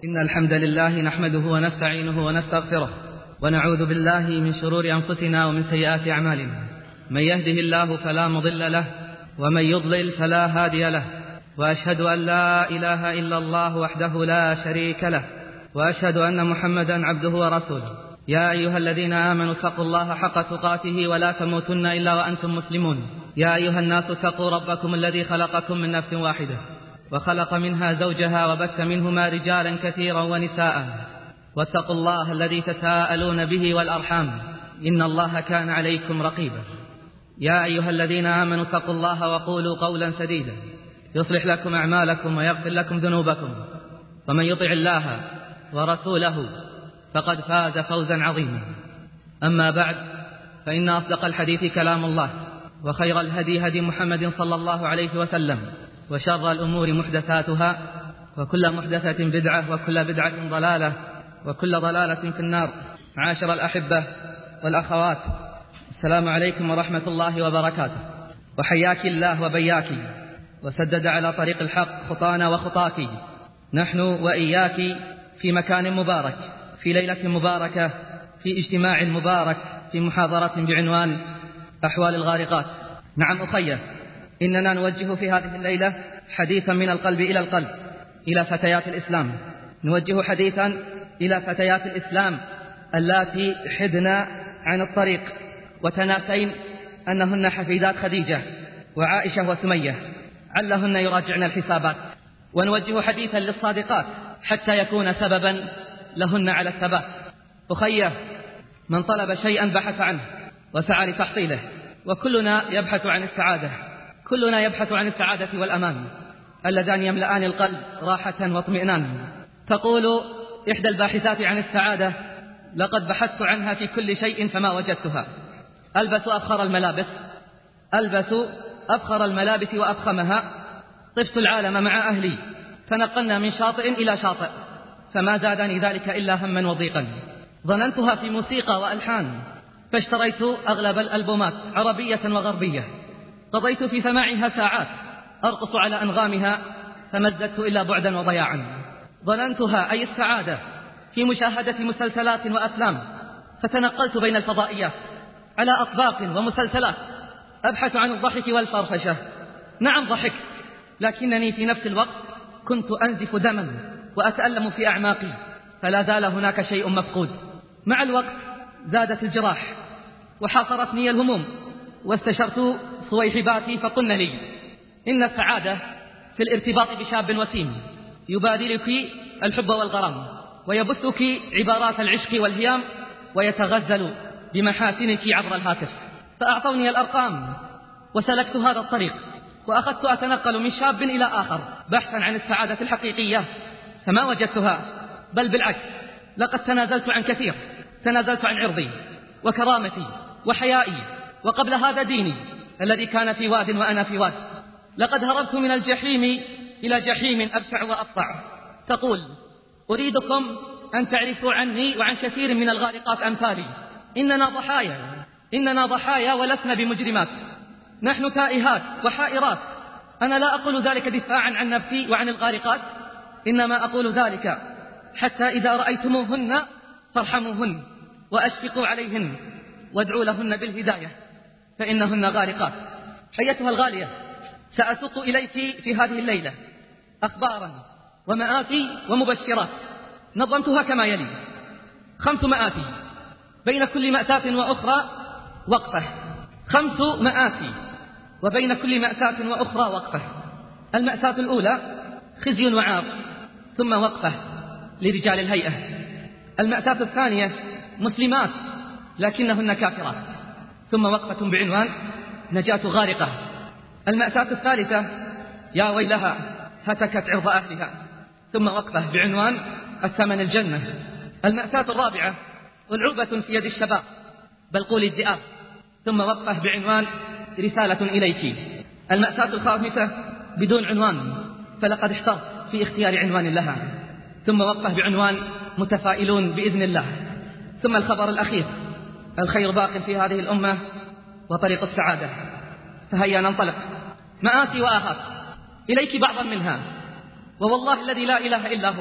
إن الحمد لله نحمده ونستعينه ونستغفره ونعوذ بالله من شرور أنفسنا ومن سيئات أعمالنا. من يهده الله فلا مضل له ومن يضلل فلا هادي له، وأشهد أن لا إله إلا الله وحده لا شريك له، وأشهد أن محمدا عبده ورسوله. يا أيها الذين آمنوا اتقوا الله حق تقاته ولا تموتن إلا وأنتم مسلمون. يا أيها الناس اتقوا ربكم الذي خلقكم من نفس واحدة وخلق منها زوجها وبث منهما رجالا كثيرا ونساء، واتقوا الله الذي تساءلون به والأرحام، إن الله كان عليكم رقيبا. يا أيها الذين آمنوا اتقوا الله وقولوا قولا سديدا يصلح لكم أعمالكم ويغفر لكم ذنوبكم، ومن يطع الله ورسوله فقد فاز فوزا عظيما. أما بعد، فإن أصدق الحديث كلام الله، وخير الهدي هدي محمد صلى الله عليه وسلم، وشر الأمور محدثاتها، وكل محدثة بدعة، وكل بدعة ضلالة، وكل ضلالة في النار. معاشر الأحبة والأخوات، السلام عليكم ورحمة الله وبركاته، وحياك الله وبياك، وسدد على طريق الحق خطانا وخطاك. نحن وإياك في مكان مبارك، في ليلة مباركة، في اجتماع مبارك، في محاضرة بعنوان أحوال الغارقات. نعم أخي، إننا نوجه في هذه الليلة حديثا من القلب إلى القلب إلى فتيات الإسلام. نوجه حديثا إلى فتيات الإسلام اللاتي حدن عن الطريق وتناسين أنهن حفيدات خديجة وعائشة وسمية، علهن يراجعن الحسابات. ونوجه حديثا للصادقات حتى يكون سببا لهن على الثبات. أخي، من طلب شيئا بحث عنه وسعى لتحصيله، وكلنا يبحث عن السعادة، كلنا يبحث عن السعادة والأمان اللذان يملأان القلب راحة واطمئنان. تقول إحدى الباحثات عن السعادة: لقد بحثت عنها في كل شيء فما وجدتها. ألبس أفخر الملابس وأفخمها، طفت العالم مع أهلي، فنقلنا من شاطئ إلى شاطئ، فما زادني ذلك إلا هما وضيقا. ظننتها في موسيقى وألحان، فاشتريت أغلب الألبومات عربية وغربية، قضيت في سماعها ساعات أرقص على أنغامها، فما ازددت إلا بعدا وضياعا. ظننتها أي السعادة في مشاهدة مسلسلات وأفلام، فتنقلت بين الفضائيات على أطباق ومسلسلات أبحث عن الضحك والفرفشة. نعم ضحكت، لكنني في نفس الوقت كنت أنزف دما وأتألم في أعماقي، فلا زال هناك شيء مفقود. مع الوقت زادت الجراح وحاصرتني الهموم، واستشرت صويحباتي فقلن لي: إن السعادة في الارتباط بشاب وسيم يبادلك الحب والغرام، ويبثك عبارات العشق والهيام، ويتغزل بمحاسنك عبر الهاتف. فأعطوني الأرقام وسلكت هذا الطريق، وأخذت أتنقل من شاب إلى آخر بحثا عن السعادة الحقيقية، فما وجدتها، بل بالعكس، لقد تنازلت عن كثير. تنازلت عن عرضي وكرامتي وحيائي، وقبل هذا ديني الذي كان في واد وأنا في واد. لقد هربت من الجحيم إلى جحيم أبشع وأقطع. تقول: أريدكم أن تعرفوا عني وعن كثير من الغارقات أمثالي. إننا ضحايا ولسنا بمجرمات. نحن تائهات وحائرات. أنا لا أقول ذلك دفاعا عن نفسي وعن الغارقات، إنما أقول ذلك حتى إذا رأيتموهن فارحموهن وأشفقوا عليهن وادعوا لهن بالهداية، فإنهن غارقات. أيتها الغالية، سأسوق إليك في هذه الليلة أخبارا ومآتي ومبشرات نظمتها كما يلي: 5 مآتي، بين كل مأساة وأخرى وقفة. 5 مآتي، وبين كل مأساة وأخرى وقفة. المأساة الأولى خزي وعار، ثم وقفة لرجال الهيئة. المأساة الثانية مسلمات لكنهن كافرات، ثم وقفة بعنوان نجاة غارقة. المأساة الثالثة يا ويلها هتكت عرض أهلها، ثم وقفة بعنوان الثمن الجنة. المأساة الرابعة ألعوبة في يد الشباب، بل قول الذئاب، ثم وقفة بعنوان رسالة إليك. المأساة الخامسة بدون عنوان، فلقد احترت في اختيار عنوان لها، ثم وقفة بعنوان متفائلون بإذن الله. ثم الخبر الأخير: الخير باق في هذه الأمة وطريق السعادة. فهيا ننطلق، مآسي وآهات، إليك بعضا منها، ووالله الذي لا إله إلا هو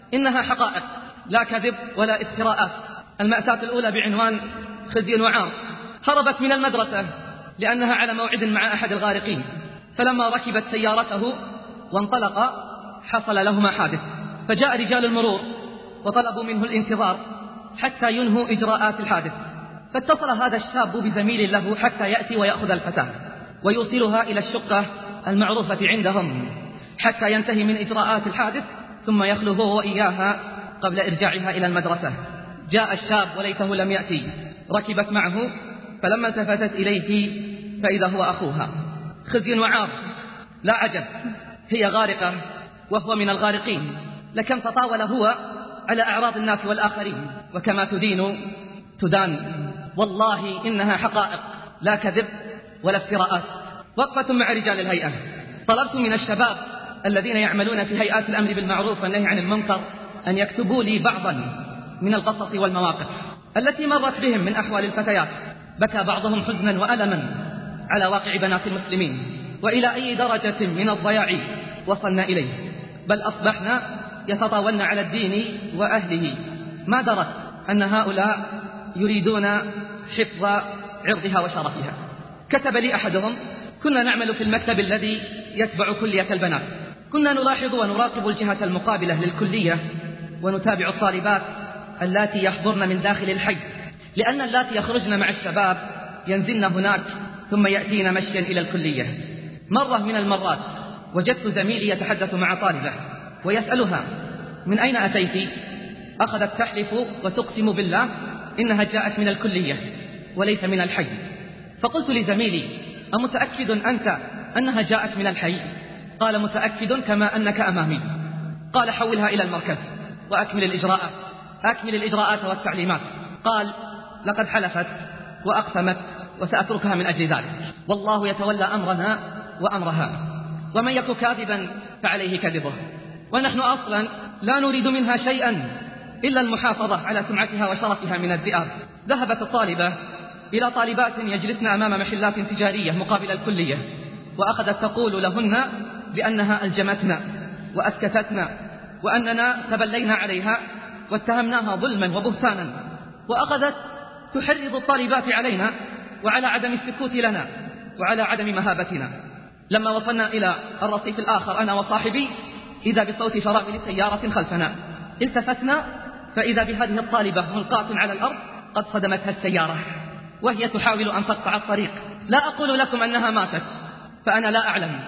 إنها حقائق لا كذب ولا افتراءات. المأساة الأولى بعنوان خزي وعار. هربت من المدرسة لأنها على موعد مع أحد الغارقين، فلما ركبت سيارته وانطلق حصل لهما حادث، فجاء رجال المرور وطلبوا منه الانتظار حتى ينهوا إجراءات الحادث. فاتصل هذا الشاب بزميل له حتى يأتي ويأخذ الفتاة ويوصلها إلى الشقة المعروفة عندهم حتى ينتهي من إجراءات الحادث، ثم يخلو هو وإياها قبل إرجاعها إلى المدرسة. جاء الشاب وليته لم يأتي، ركبت معه، فلما التفتت إليه فإذا هو أخوها. خزي وعار. لا عجب، هي غارقة وهو من الغارقين، لكم تطاول هو على أعراض الناس والآخرين، وكما تدين تدان. والله إنها حقائق لا كذب ولا افتراءات. وقفة مع رجال الهيئة. طلبت من الشباب الذين يعملون في هيئات الأمر بالمعروف والنهي عن المنكر أن يكتبوا لي بعضا من القصص والمواقف التي مرت بهم من أحوال الفتيات. بكى بعضهم حزنا وألما على واقع بنات المسلمين، وإلى أي درجة من الضياع وصلنا إليه، بل أصبحنا يتطاولن على الدين وأهله، ما درت أن هؤلاء يريدون حفظ عرضها وشرفها. كتب لي أحدهم: كنا نعمل في المكتب الذي يتبع كلية البنات، كنا نلاحظ ونراقب الجهة المقابلة للكلية ونتابع الطالبات اللاتي يحضرن من داخل الحي، لأن اللاتي يخرجن مع الشباب ينزلن هناك ثم يأتين مشيا إلى الكلية. مرة من المرات وجدت زميلي يتحدث مع طالبة ويسألها: من أين أتيت؟ أخذت تحلف وتقسم بالله إنها جاءت من الكلية وليس من الحي. فقلت لزميلي: أمتأكد أنت أنها جاءت من الحي؟ قال: متأكد كما أنك أمامي. قال: حولها إلى المركز وأكمل الإجراءات. أكمل الإجراءات والتعليمات. قال: لقد حلفت وأقسمت وسأتركها من أجل ذلك. والله يتولى أمرنا وأمرها، ومن يك كاذبا فعليه كذبه. ونحن أصلا لا نريد منها شيئا إلا المحافظة على سمعتها وشرفها من الذئاب. ذهبت الطالبة إلى طالبات يجلسن أمام محلات تجارية مقابل الكلية، وأخذت تقول لهن بأنها ألجمتنا وأسكتتنا وأننا تبلينا عليها واتهمناها ظلما وبهتانا، وأخذت تحرض الطالبات علينا وعلى عدم السكوت لنا وعلى عدم مهابتنا. لما وصلنا إلى الرصيف الآخر أنا وصاحبي إذا بصوت فرامل سيارة خلفنا، التفتنا فإذا بهذه الطالبة ملقاة على الأرض قد صدمتها السيارة وهي تحاول أن تقطع الطريق. لا أقول لكم أنها ماتت، فأنا لا أعلم،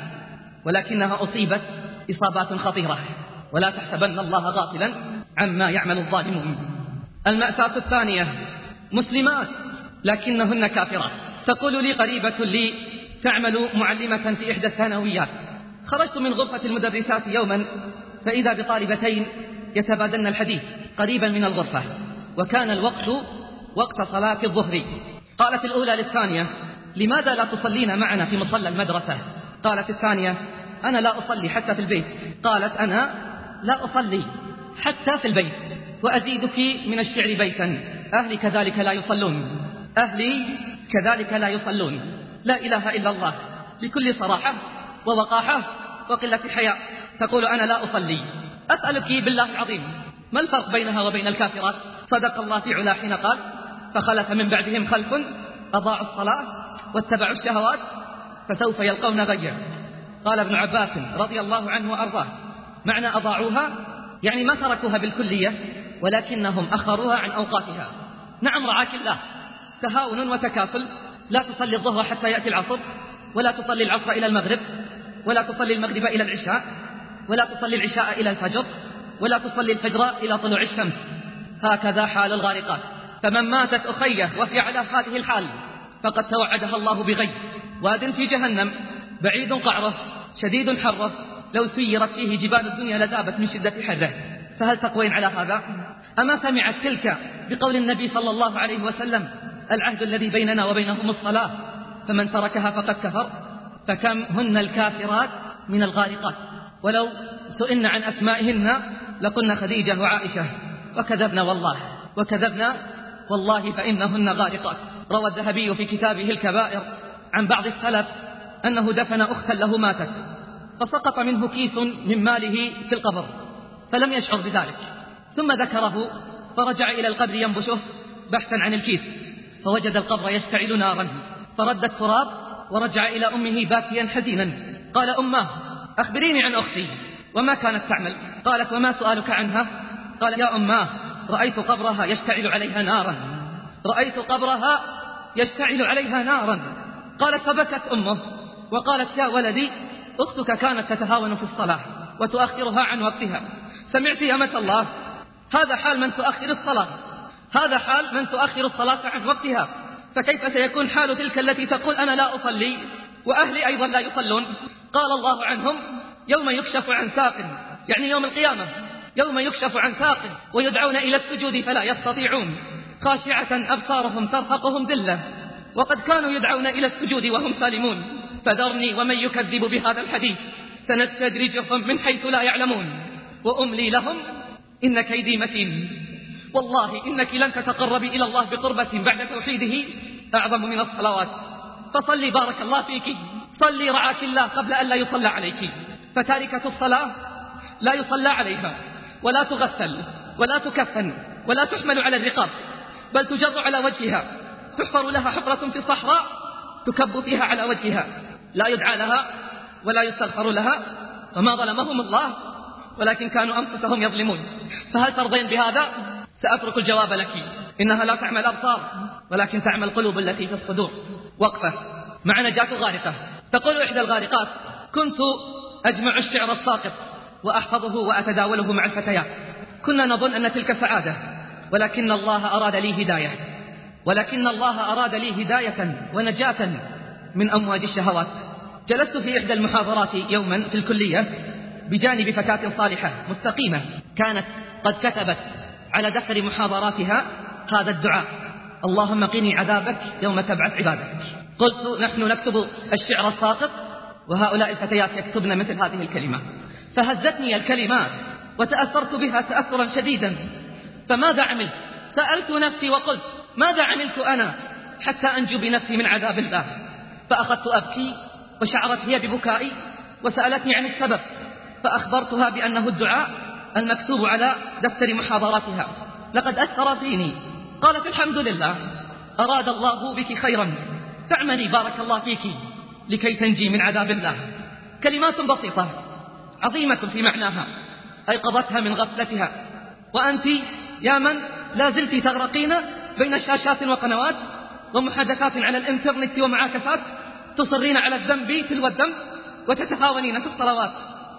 ولكنها أصيبت إصابات خطيرة، ولا تحسبن الله غافلا عما يعمل الظالمون. المأساة الثانية: مسلمات لكنهن كافرات. تقول لي قريبة لي تعمل معلمة في إحدى الثانويات: خرجت من غرفة المدرسات يوما فإذا بطالبتين يتبادلن الحديث قريبا من الغرفة، وكان الوقت وقت صلاة الظهر. قالت الأولى للثانية: لماذا لا تصلين معنا في مصلى المدرسة؟ قالت الثانية: أنا لا أصلي حتى في البيت. قالت: أنا لا أصلي حتى في البيت، وأزيدك من الشعر بيتا: أهلي كذلك لا يصلون، أهلي كذلك لا يصلون. لا إله إلا الله، بكل صراحة ووقاحة وقلة حياء تقول: أنا لا أصلي. أسألك بالله العظيم، ما الفرق بينها وبين الكافرات؟ صدق الله في علا حين قال: فخلف من بعدهم خلف أضاعوا الصلاة واتبعوا الشهوات فسوف يلقون غيا. قال ابن عباس رضي الله عنه وأرضاه: معنى أضاعوها يعني ما تركوها بالكلية، ولكنهم أخروها عن أوقاتها. نعم رعاك الله، تهاون وتكافل. لا تصلي الظهر حتى يأتي العصر، ولا تصلي العصر إلى المغرب، ولا تصلي المغرب إلى العشاء، ولا تصلي العشاء إلى الفجر، ولا تصلي الفجر إلى طلوع الشمس. هكذا حال الغارقات. فمن ماتت أخيه وهي على هذه الحال فقد توعدها الله بغي: واد في جهنم بعيد قعره شديد حره، لو سيرت فيه جبال الدنيا لذابت من شدة حره. فهل تقوين على هذا؟ أما سمعت تلك بقول النبي صلى الله عليه وسلم: العهد الذي بيننا وبينهم الصلاة، فمن تركها فقد كفر. فكم هن الكافرات من الغارقات، ولو سئلنا عن أسمائهن لقلنا خديجة وعائشة، وكذبنا والله فإنهن غارقات. روى الذهبي في كتابه الكبائر عن بعض السلف أنه دفن أختا له ماتت، فسقط منه كيس من ماله في القبر، فلم يشعر بذلك، ثم ذكره فرجع إلى القبر ينبشه بحثا عن الكيس، فوجد القبر يشتعل نارا، فرد التراب ورجع إلى أمه باكيا حزينا. قال: أماه، أخبريني عن أختي، وما كانت تعمل؟ قالت: وما سؤالك عنها؟ قال: يا أماه، رأيت قبرها يشتعل عليها نارا، رأيت قبرها يشتعل عليها نارا. قالت: فبكت أمه وقالت: يا ولدي، أختك كانت تتهاون في الصلاة وتؤخرها عن وقتها. سمعت يا أمة الله؟ هذا حال من تؤخر الصلاة، هذا حال من تؤخر الصلاة عن وقتها، فكيف سيكون حال تلك التي تقول أنا لا أصلي وأهلي أيضا لا يصلون؟ قال الله عنهم: يوم يكشف عن ساق، يعني يوم القيامة، يوم يكشف عن ساق ويدعون إلى السجود فلا يستطيعون، خاشعة أبصارهم ترهقهم ذلة، وقد كانوا يدعون إلى السجود وهم سالمون. فذرني ومن يكذب بهذا الحديث سنستدرجهم من حيث لا يعلمون وأملي لهم إن كيدي متين. والله إنك لن تتقربي إلى الله بقربة بعد توحيده أعظم من الصلوات، فصلي بارك الله فيك، صلي رعاك الله قبل أن لا يصلى عليك. فتاركة الصلاة لا يصلى عليها ولا تغسل ولا تكفن ولا تحمل على الرقاب، بل تجر على وجهها، تحفر لها حفرة في الصحراء تكب فيها على وجهها، لا يدعى لها ولا يستغفر لها. وما ظلمهم الله ولكن كانوا أنفسهم يظلمون. فهل ترضين بهذا؟ سأترك الجواب لك. إنها لا تعمل الأبصار ولكن تعمل القلوب التي في الصدور. وقفة مع نجاة غارقة. تقول إحدى الغارقات: كنت أجمع الشعر الساقط وأحفظه وأتداوله مع الفتيات، كنا نظن أن تلك سعادة، ولكن الله أراد لي هداية، ولكن الله أراد لي هداية ونجاة من أمواج الشهوات. جلست في إحدى المحاضرات يوما في الكلية بجانب فتاة صالحة مستقيمة، كانت قد كتبت على دفتر محاضراتها هذا الدعاء: اللهم قني عذابك يوم تبعث عبادك. قلت: نحن نكتب الشعر الساقط وهؤلاء الفتيات يكتبن مثل هذه الكلمات. فهزتني الكلمات وتأثرت بها تأثرا شديدا. فماذا عملت؟ سألت نفسي وقلت: ماذا عملت أنا حتى أنجو بنفسي من عذاب الله؟ فأخذت أبكي وشعرت هي ببكائي وسألتني عن السبب، فأخبرتها بأنه الدعاء المكتوب على دفتر محاضراتها لقد أثر فيني. قالت: الحمد لله، أراد الله بك خيرا، فاعملي بارك الله فيك لكي تنجي من عذاب الله. كلمات بسيطة عظيمة في معناها أيقظتها من غفلتها. وأنت يا من لا زلت تغرقين بين شاشات وقنوات ومحادثات على الإنترنت ومعاكسات، تصرين على الذنب تلو الذنب وتتهاونين في الصلوات.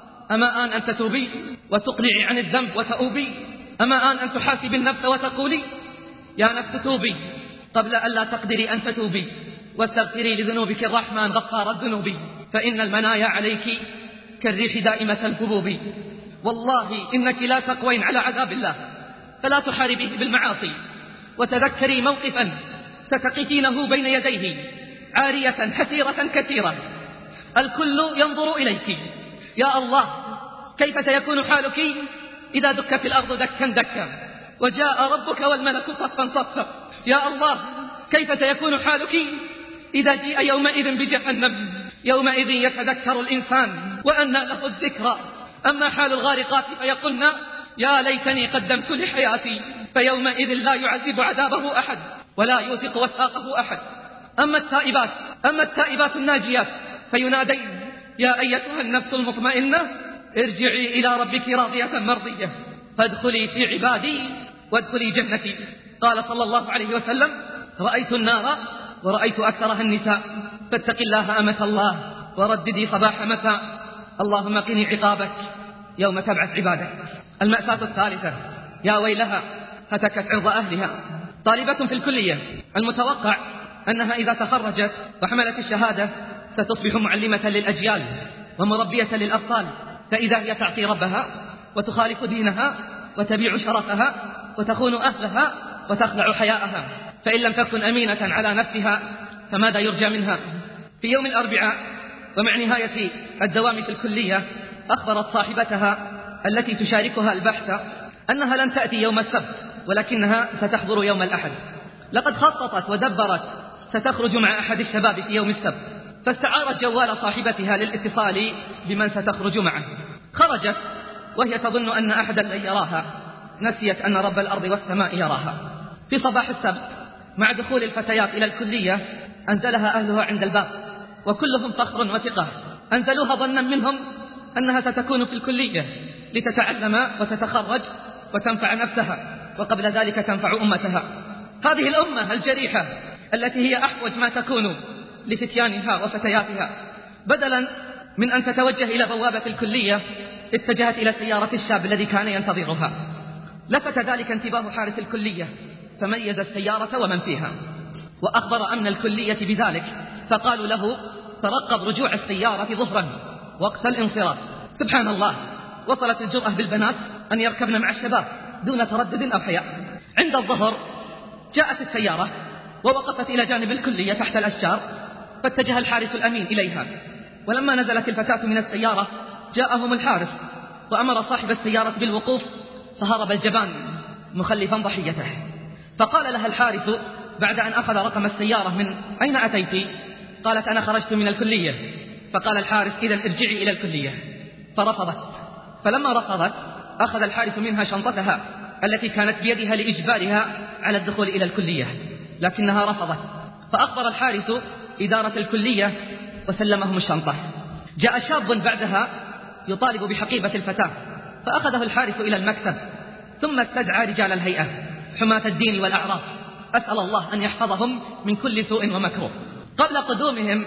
أما آن أن تتوبي وتقلعي عن الذنب وتؤوبي؟ أما آن أن تحاسبي النفس وتقولي: يا نفس توبي قبل أن لا تقدري أن تتوبي، واستغفري لذنوبك الرحمن غفار الذنوب، فإن المنايا عليك كالريح دائمة الهبوب. والله إنك لا تقوين على عذاب الله، فلا تحاربيه بالمعاصي، وتذكري موقفا ستقفينه بين يديه عارية حسيرة كثيرة، الكل ينظر إليك. يا الله، كيف سيكون حالك إذا دكت الأرض دكا دكا وجاء ربك والملك صفا صفا؟ يا الله، كيف سيكون حالك إذا جيء يومئذ بجهنم؟ يومئذ يتذكر الإنسان وأنى له الذكرى. أما حال الغارقات فيقولن: يا ليتني قدمت لحياتي، فيومئذ لا يعذب عذابه أحد ولا يوثق وثاقه أحد. أما التائبات الناجيات فينادين: يا أيتها النفس المطمئنة ارجعي إلى ربك راضية مرضية فادخلي في عبادي وادخلي جنتي. قال صلى الله عليه وسلم: رأيت النار ورأيت أكثرها النساء، فاتق الله أمة الله ورددي صباح مساء، اللهم قني عقابك يوم تبعث عبادك. المأساة الثالثة: يا ويلها هتكت عرض أهلها. طالبة في الكلية، المتوقع أنها إذا تخرجت وحملت الشهادة ستصبح معلمة للأجيال ومربية للأطفال، فإذا هي تعصي ربها وتخالف دينها وتبيع شرفها وتخون أهلها وتخلع حياءها، فإن لم تكن أمينة على نفسها فماذا يرجى منها؟ في يوم الأربعاء ومع نهاية الدوام في الكلية أخبرت صاحبتها التي تشاركها البحث أنها لن تأتي يوم السبت، ولكنها ستحضر يوم الأحد. لقد خططت ودبرت ستخرج مع أحد الشباب في يوم السبت، فاستعارت جوال صاحبتها للاتصال بمن ستخرج معه. خرجت وهي تظن أن أحدا لن يراها، نسيت أن رب الأرض والسماء يراها. في صباح السبت مع دخول الفتيات إلى الكلية أنزلها أهلها عند الباب، وكلهم فخر وثقة. أنزلوها ظنا منهم أنها ستكون في الكلية لتتعلم وتتخرج وتنفع نفسها، وقبل ذلك تنفع أمتها. هذه الأمة الجريحة التي هي أحوج ما تكون لفتيانها وفتياتها، بدلا من أن تتوجه إلى بوابة الكلية اتجهت إلى سيارة الشاب الذي كان ينتظرها. لفت ذلك انتباه حارس الكلية فميز السيارة ومن فيها، وأخبر أمن الكلية بذلك، فقالوا له ترقب رجوع السيارة ظهرا وقت الانصراف. سبحان الله، وصلت الجرأة بالبنات أن يركبن مع الشباب دون تردد أو حياء. عند الظهر جاءت السيارة ووقفت إلى جانب الكلية تحت الأشجار، فاتجه الحارس الأمين إليها، ولما نزلت الفتاة من السيارة جاءهم الحارس وأمر صاحب السيارة بالوقوف، فهرب الجبان مخلفا ضحيته. فقال لها الحارس بعد أن أخذ رقم السيارة: من أين أتيت؟ قالت: أنا خرجت من الكلية. فقال الحارس: إذن ارجعي إلى الكلية. فرفضت. فلما رفضت أخذ الحارس منها شنطتها التي كانت بيدها لإجبارها على الدخول إلى الكلية، لكنها رفضت. فأخبر الحارس إدارة الكلية وسلمهم الشنطة. جاء شاب بعدها يطالب بحقيبة الفتاة، فأخذه الحارس إلى المكتب، ثم استدعى رجال الهيئة حماة الدين والأعراف، أسأل الله أن يحفظهم من كل سوء ومكروه. قبل قدومهم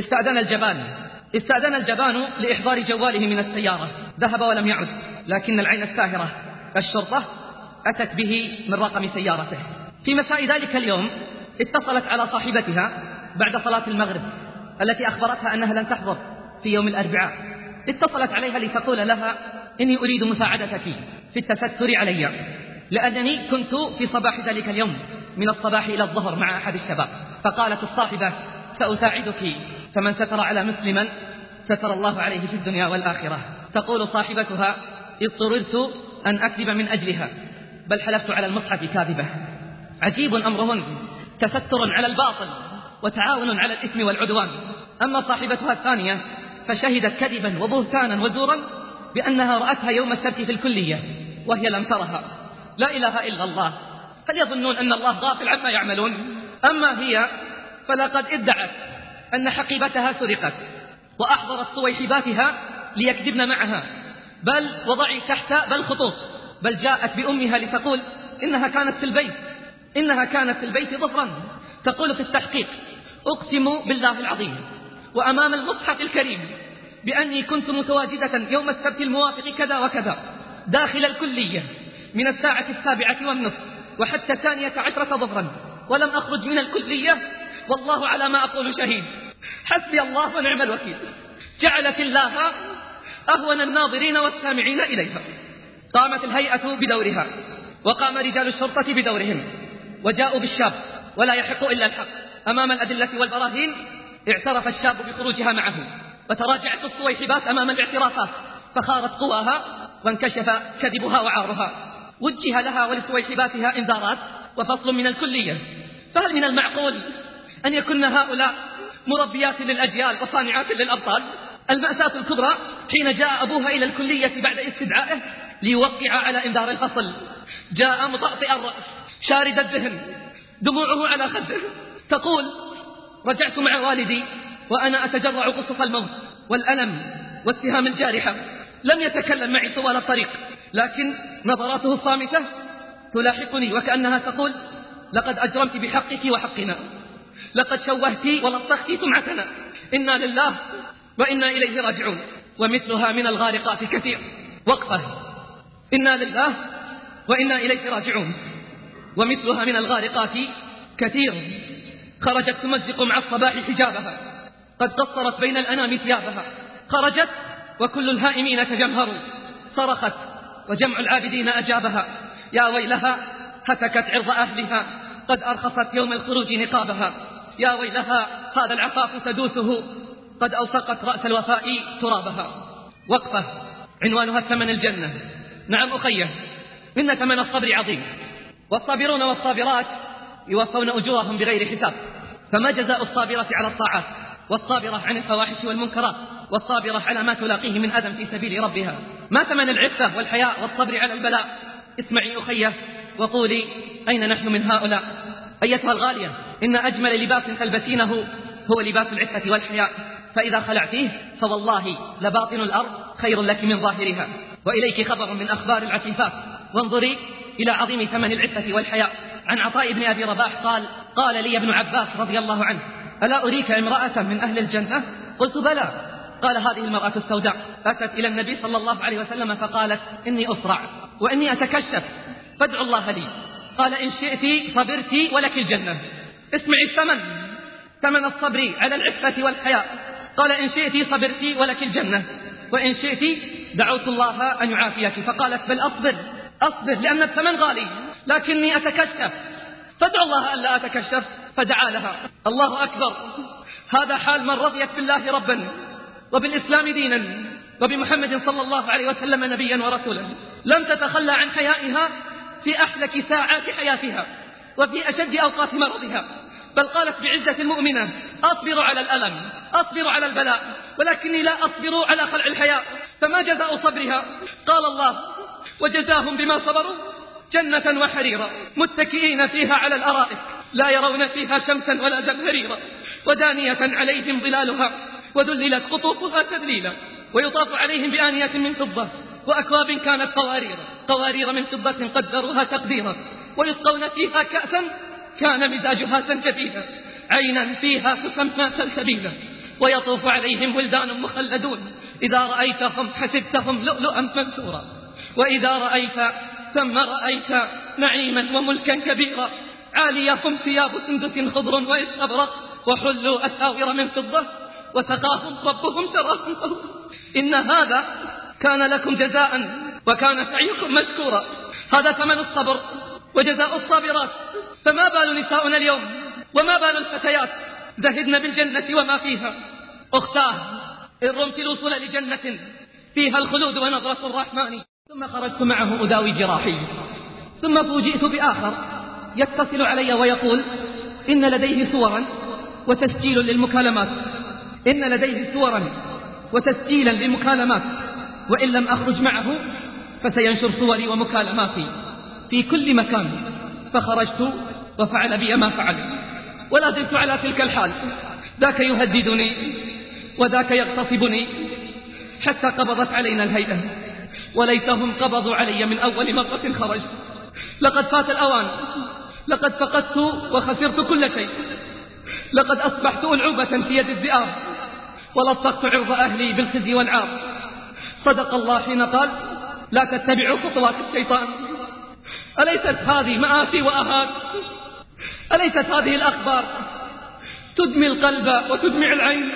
استأذن الجبان لإحضار جواله من السيارة، ذهب ولم يعد، لكن العين الساهرة الشرطة أتت به من رقم سيارته. في مساء ذلك اليوم اتصلت على صاحبتها بعد صلاة المغرب التي أخبرتها أنها لن تحضر في يوم الأربعاء. اتصلت عليها لتقول لها: إني أريد مساعدتك في التستر علي، لأنني كنت في صباح ذلك اليوم من الصباح إلى الظهر مع أحد الشباب. فقالت الصاحبة: سأساعدك، فمن ستر على مسلما ستر الله عليه في الدنيا والآخرة. تقول صاحبتها: اضطررت أن أكذب من أجلها، بل حلفت على المصحف كاذبة. عجيب أمرهن، تستر على الباطل وتعاون على الإثم والعدوان. أما صاحبتها الثانية فشهدت كذبا وبهتانا وزورا بأنها رأتها يوم السبت في الكلية وهي لم ترها. لا إله إلا الله، هل يظنون أن الله غافل عما يعملون؟ أما هي فلقد ادعت أن حقيبتها سرقت، وأحضرت صويحباتها ليكذبن معها، بل وضعي تحت خطوط، بل جاءت بأمها لتقول إنها كانت في البيت ظهرا. تقول في التحقيق: أقسم بالله العظيم وأمام المصحف الكريم بأني كنت متواجدة يوم السبت الموافق كذا وكذا داخل الكلية من الساعة 7:30 وحتى 12 ظهرا، ولم أخرج من الكلية، والله على ما أقول شهيد. حسبي الله ونعم الوكيل. جعلت الله أهون الناظرين والسامعين إليها. قامت الهيئة بدورها، وقام رجال الشرطة بدورهم، وجاءوا بالشاب، ولا يحق إلا الحق. أمام الأدلة والبراهين اعترف الشاب بخروجها معه، وتراجعت الصويحبات أمام الاعترافات، فخارت قواها وانكشف كذبها وعارها. وجه لها ولصويحباتها إنذارات وفصل من الكلية. فهل من المعقول أن يكن هؤلاء مربيات للأجيال وصانعات للأبطال؟ المأساة الكبرى حين جاء أبوها إلى الكلية بعد استدعائه ليوقع على إنذار الفصل. جاء مطأطئ الرأس شارد الذهن، دموعه على خده. تقول: رجعت مع والدي وأنا أتجرع قصص الموت والألم والسهام الجارحة. لم يتكلم معي طوال الطريق، لكن نظراته الصامتة تلاحقني وكأنها تقول: لقد أجرمت بحقك وحقنا، لقد شوهت ولطخت سمعتنا، إنا لله وإنا إليه راجعون. ومثلها من الغارقات كثير. وقفة. إنا لله وإنا إليه راجعون. ومثلها من الغارقات كثير. خرجت تمزق مع الصباح حجابها، قد قصرت بين الأنام ثيابها. خرجت وكل الهائمين تجمهروا. صرخت وجمع العابدين أجابها. يا ويلها، هتكت عرض أهلها، قد أرخصت يوم الخروج نقابها. يا ويلها، هذا العفاف تدوسه، قد ألصقت رأس الوفاء ترابها. وقفة. عنوانها: ثمن الجنة. نعم أخيه، إن ثمن الصبر عظيم، والصابرون والصابرات يوفون أجورهم بغير حساب. فما جزاء الصابرة على الطاعات، والصابرة عن الفواحش والمنكرات، والصابرة على ما تلاقيه من أذى في سبيل ربها؟ ما ثمن العفة والحياء والصبر على البلاء؟ اسمعي أخيه وقولي أين نحن من هؤلاء؟ أيتها الغالية، إن أجمل لباس تلبسينه هو لباس العفة والحياء، فإذا خلعتيه فوالله لباطن الأرض خير لك من ظاهرها. وإليك خبر من أخبار العفيفات، وانظري إلى عظيم ثمن العفة والحياء. عن عطاء بن أبي رباح قال لي ابن عباس رضي الله عنه: ألا أريك امرأة من أهل الجنة؟ قلت: بلى. قال: هذه المرأة السوداء أتت إلى النبي صلى الله عليه وسلم فقالت: إني أسرع وإني أتكشف فادعوا الله لي. قال: إن شئت صبرت ولك الجنة. اسمعي الثمن، ثمن الصبر على العفة والحياء. قال: إن شئت صبرت ولك الجنة، وإن شئت دعوت الله أن يعافيك. فقالت: بل أصبر لأن الثمن غالي، لكني أتكشف فادعوا الله ألا أتكشف. فدعا لها. الله أكبر، هذا حال من رضيت بالله ربا وبالإسلام دينا وبمحمد صلى الله عليه وسلم نبيا ورسولا. لم تتخلى عن حيائها في أحلك ساعات حياتها وفي أشد أوقات مرضها، بل قالت بعزة المؤمنة: أصبر على الألم، أصبر على البلاء، ولكني لا أصبر على خلع الحياء. فما جزاء صبرها؟ قال الله: وجزاهم بما صبروا جنة وحريرا متكئين فيها على الأرائك لا يرون فيها شمسا ولا زمهريرا ودانية عليهم ظلالها وذللت قطوفها تذليلا ويطاف عليهم بآنية من فضة وأكواب كانت قوارير من فضة قدروها تقديرا ويسقون فيها كأسا كان مزاجها زنجبيلا عينا فيها تسمى سلسبيلا ويطوف عليهم ولدان مخلدون إذا رأيتهم حسبتهم لؤلؤا منثورا وإذا رأيت ثم رأيت نعيما وملكا كبيرا عاليهم ثياب سندس خضر واستبرق وحلوا أساور من فضة وسقاهم ربهم شرابا طهورا إن هذا كان لكم جزاء وكان سعيكم مشكورا. هذا ثمن الصبر وجزاء الصابرات. فما بال نساؤنا اليوم وما بال الفتيات زهدن بالجنة وما فيها؟ أختاه، إن رمت الوصول لجنة فيها الخلود ونظرة الرحمن. ثم خرجت معه أداوي جراحي، ثم فوجئت بآخر يتصل علي ويقول إن لديه صورا وتسجيل للمكالمات، إن لديه صورا وتسجيلا للمكالمات، وإن لم أخرج معه فسينشر صوري ومكالماتي في كل مكان. فخرجت وفعل بي ما فعل، ولا زلت على تلك الحال، ذاك يهددني وذاك يغتصبني حتى قبضت علينا الهيئة، وليتهم قبضوا علي من أول مرة خرجت. لقد فات الأوان، لقد فقدت وخسرت كل شيء، لقد أصبحت ألعوبة في يد الذئاب ولصقت عرض أهلي بالخزي والعار. صدق الله حين قال لا تتبعوا خطوات الشيطان. أليست هذه مآسي وأهات؟ أليست هذه الأخبار تدمي القلب وتدمع العين؟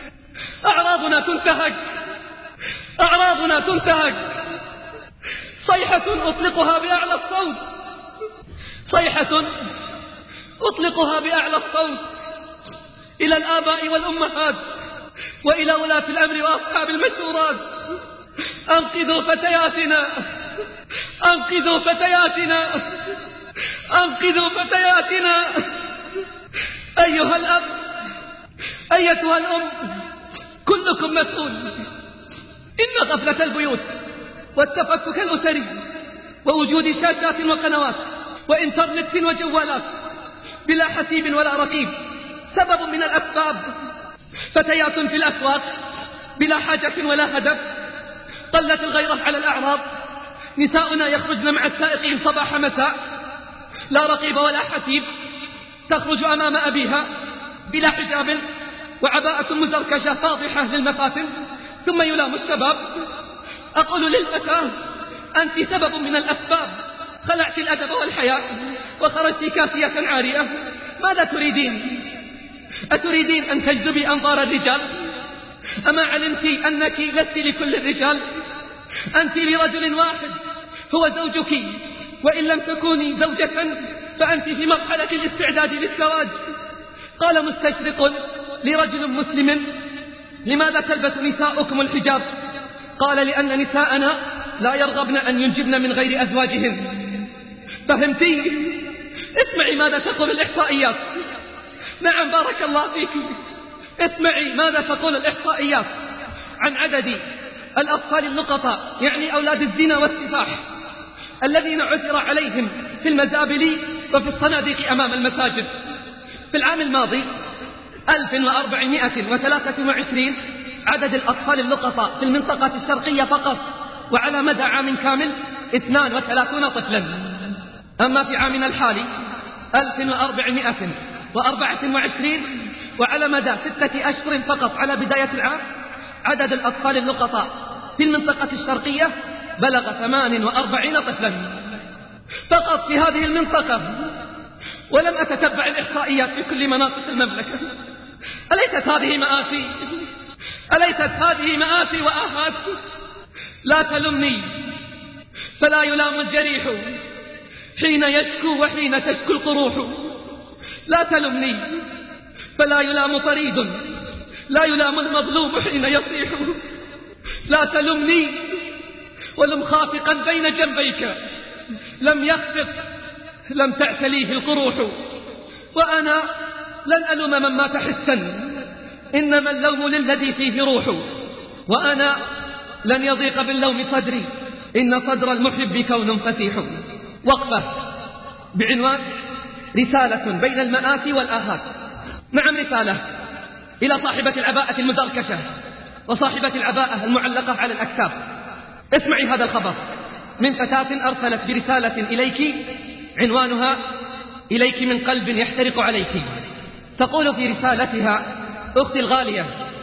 أعراضنا تنتهك، أعراضنا تنتهك. صيحة أطلقها بأعلى الصوت، صيحة أطلقها بأعلى الصوت إلى الآباء والأمهات وإلى ولاة الأمر وأصحاب المشورات: أنقذوا فتياتنا، أنقذوا فتياتنا، أنقذوا فتياتنا. أيها الأب، أيتها الأم، كلكم مسؤول. إن غفلة البيوت والتفكك الأسري ووجود شاشات وقنوات وإنترنت وجوالات بلا حسيب ولا رقيب سبب من الأسباب. فتيات في الأسواق بلا حاجة ولا هدف، قلت الغيرة على الأعراض. نساؤنا يخرجن مع السائقين صباح مساء لا رقيب ولا حسيب، تخرج أمام أبيها بلا حجاب وعباءة مزركشة فاضحة للمفاتن، ثم يلام الشباب. أقول للفتاة أنت سبب من الأسباب، خلعت الأدب والحياء وخرجت كاسية عارية. ماذا تريدين؟ أتريدين أن تجذبي أنظار الرجال؟ أما علمت أنك لست لكل الرجال؟ أنت لرجل واحد هو زوجك، وإن لم تكوني زوجة فأنت في مرحلة الاستعداد للزواج. قال مستشرق لرجل مسلم: لماذا تلبس نساؤكم الحجاب؟ قال: لأن نساءنا لا يرغبن أن ينجبن من غير أزواجهن. فهمتي؟ اسمعي ماذا تقول الإحصائيات. نعم بارك الله فيك، اسمعي ماذا تقول الإحصائيات عن عدد الأطفال اللقطاء، يعني أولاد الزنا والسفاح الذين عثر عليهم في المزابل وفي الصناديق أمام المساجد. في العام الماضي 1423 عدد الأطفال اللقطاء في المنطقة الشرقية فقط، وعلى مدى عام كامل 32 طفلا. أما في عامنا الحالي 1424 وعلى مدى 6 أشهر فقط على بداية العام عدد الأطفال اللقطاء في المنطقة الشرقية بلغ 48 طفلا فقط في هذه المنطقة. ولم أتتبع الإحصائيات في كل مناطق المملكة. أليست هذه مآسي؟ أليست هذه مآسي وآفات؟ لا تلمني فلا يلام الجريح حين يشكو وحين تشكو القروح. لا تلمني فلا يلام طريد، لا يلام المظلوم حين يصيح. لا تلمني ولم خافقا بين جنبيك لم يخفق، لم تعتليه القروح. وأنا لن ألوم من مات حسا، إنما اللوم للذي فيه روح. وأنا لن يضيق باللوم صدري، إن صدر المحب كون فسيح. وقفة بعنوان رسالة بين المآسي والآهات. نعم، رسالة إلى صاحبة العباءة المدركشة وصاحبة العباءة المعلقة على الأكتاف. اسمعي هذا الخبر من فتاة أرسلت برسالة إليك عنوانها إليك من قلب يحترق عليك. تقول في رسالتها: أختي الغالية،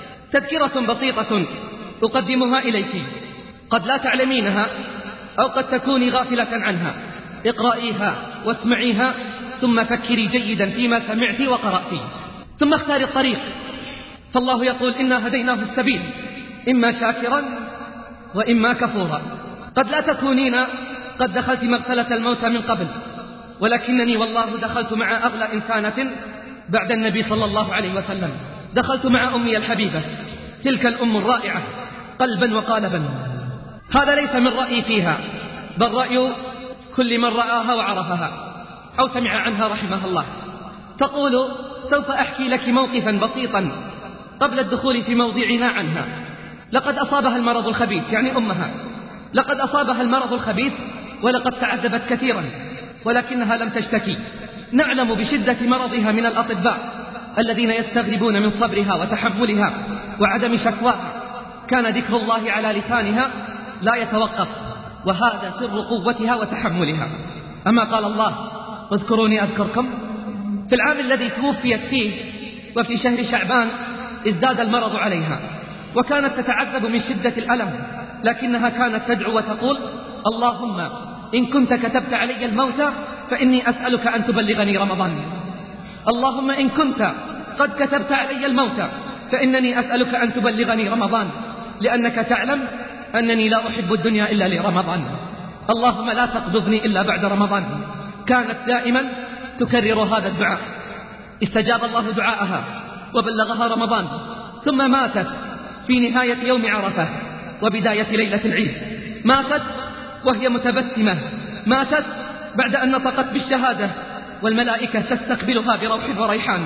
تذكرة بسيطة أقدمها إليك، قد لا تعلمينها أو قد تكوني غافلة عنها. اقرأيها واسمعيها ثم فكري جيدا فيما سمعت وقرأت، ثم اختاري الطريق. فالله يقول: إنا هديناه السبيل إما شاكرا وإما كفورا. قد لا تكونين قد دخلت مغسلة الموتى من قبل، ولكنني والله دخلت مع أغلى إنسانة بعد النبي صلى الله عليه وسلم. دخلت مع أمي الحبيبة، تلك الأم الرائعة قلبا وقالبا. هذا ليس من رأيي فيها، بل رأي كل من رآها وعرفها أو سمع عنها رحمه الله. تقول: سوف أحكي لك موقفا بسيطا قبل الدخول في موضوعنا عنها. لقد أصابها المرض الخبيث، يعني أمها، لقد أصابها المرض الخبيث ولقد تعذبت كثيرا، ولكنها لم تشتكي. نعلم بشدة مرضها من الأطباء الذين يستغربون من صبرها وتحملها وعدم شكواها. كان ذكر الله على لسانها لا يتوقف، وهذا سر قوتها وتحملها. أما قال الله: اذكروني أذكركم. في العام الذي توفيت فيه وفي شهر شعبان ازداد المرض عليها، وكانت تتعذب من شدة الألم، لكنها كانت تدعو وتقول: اللهم إن كنت كتبت علي الموت فإني أسألك أن تبلغني رمضان. اللهم إن كنت قد كتبت علي الموت فإنني أسألك أن تبلغني رمضان، لأنك تعلم أنني لا أحب الدنيا إلا لرمضان. اللهم لا تقبضني إلا بعد رمضان. كانت دائما تكرر هذا الدعاء. استجاب الله دعاءها وبلغها رمضان، ثم ماتت في نهاية يوم عرفة وبداية ليلة العيد. ماتت وهي متبسمة، ماتت بعد أن نطقت بالشهادة والملائكة تستقبلها بروح وريحان.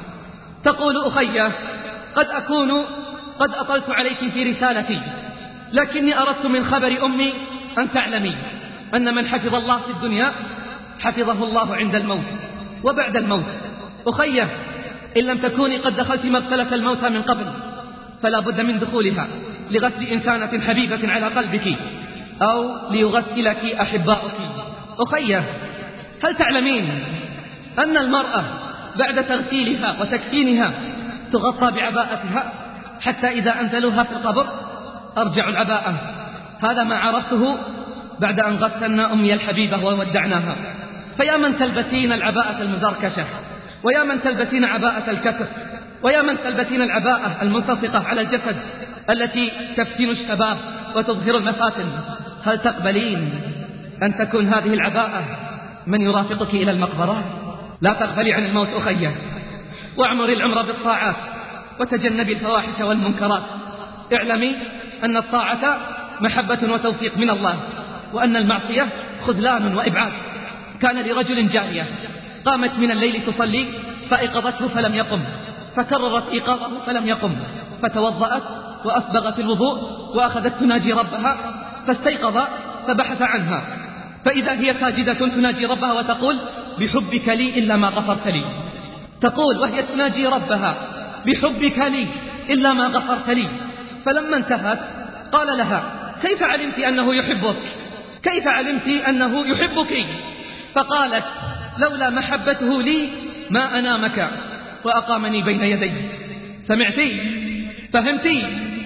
تقول: أخي، قد أكون قد أطلت عليك في رسالتي، لكني أردت من خبر أمي أن تعلمي أن من حفظ الله في الدنيا حفظه الله عند الموت وبعد الموت. أخي، إن لم تكوني قد دخلت مغسلة الموتى من قبل فلا بد من دخولها لغسل إنسانة حبيبة على قلبك أو ليغسلك أحباؤك. أخي، هل تعلمين أن المرأة بعد تغسيلها وتكفينها تغطى بعباءتها حتى إذا أنزلوها في القبر أرجع العباءة؟ هذا ما عرفته بعد أن غسلنا أمي الحبيبة وودعناها. فيا من تلبسين العباءة المزركشة، ويا من تلبسين عباءة الكتف، ويا من تلبسين العباءة الملتصقة على الجسد التي تفتن الشباب وتظهر المفاتن، هل تقبلين أن تكون هذه العباءة من يرافقك إلى المقبرة؟ لا تغفلي عن الموت أخي، واعمري العمر بالطاعات وتجنبي الفواحش والمنكرات. اعلمي أن الطاعة محبة وتوفيق من الله، وأن المعصية خذلان وإبعاد. كان لرجل جارية قامت من الليل تصلي فأيقظته فلم يقم، فكررت إيقاظه فلم يقم، فتوضأت وأسبغت الوضوء وأخذت تناجي ربها، فاستيقظ فبحث عنها، فإذا هي ساجدة تناجي ربها وتقول: بحبك لي إلا ما غفرت لي. تقول وهي تناجي ربها: بحبك لي إلا ما غفرت لي. فلما انتهت قال لها: كيف علمت أنه يحبك؟ كيف علمت أنه يحبك؟ فقالت: لولا محبته لي ما أنامك وأقامني بين يديه. سمعتي؟ فهمتي؟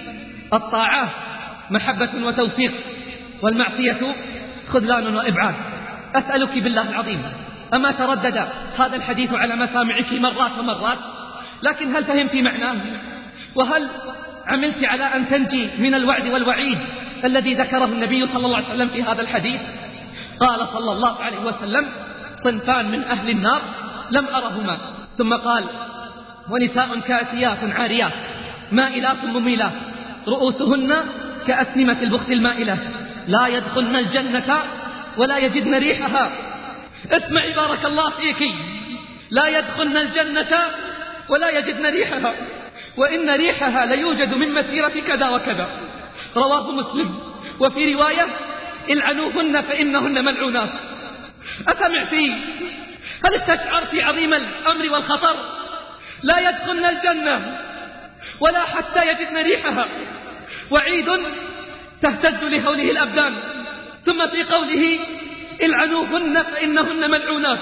الطاعة محبة وتوفيق، والمعصية خذلان وإبعاد. أسألك بالله العظيم، أما تردد هذا الحديث على مسامعك مرات ومرات؟ لكن هل فهمت معناه؟ وهل عملت على أن تنجي من الوعد والوعيد الذي ذكره النبي صلى الله عليه وسلم في هذا الحديث؟ قال صلى الله عليه وسلم: صنفان من أهل النار لم أرهما. ثم قال: ونساء كاسيات عاريات مائلات مميلات رؤوسهن كأسنمة البخت المائلة لا يدخلن الجنة ولا يجدن ريحها. اسمعي بارك الله فيك: لا يدخلن الجنة ولا يجدن ريحها، وإن ريحها ليوجد من مسيرة كذا وكذا. رواه مسلم. وفي رواية: العنوهن فإنهن ملعونات. أسمعتي؟ هل استشعرت عظيم الأمر والخطر؟ لا يدخلن الجنة ولا حتى يجدن ريحها، وعيد تهتز لهوله الأبدان. ثم في قوله: العنوهن فإنهن ملعونات،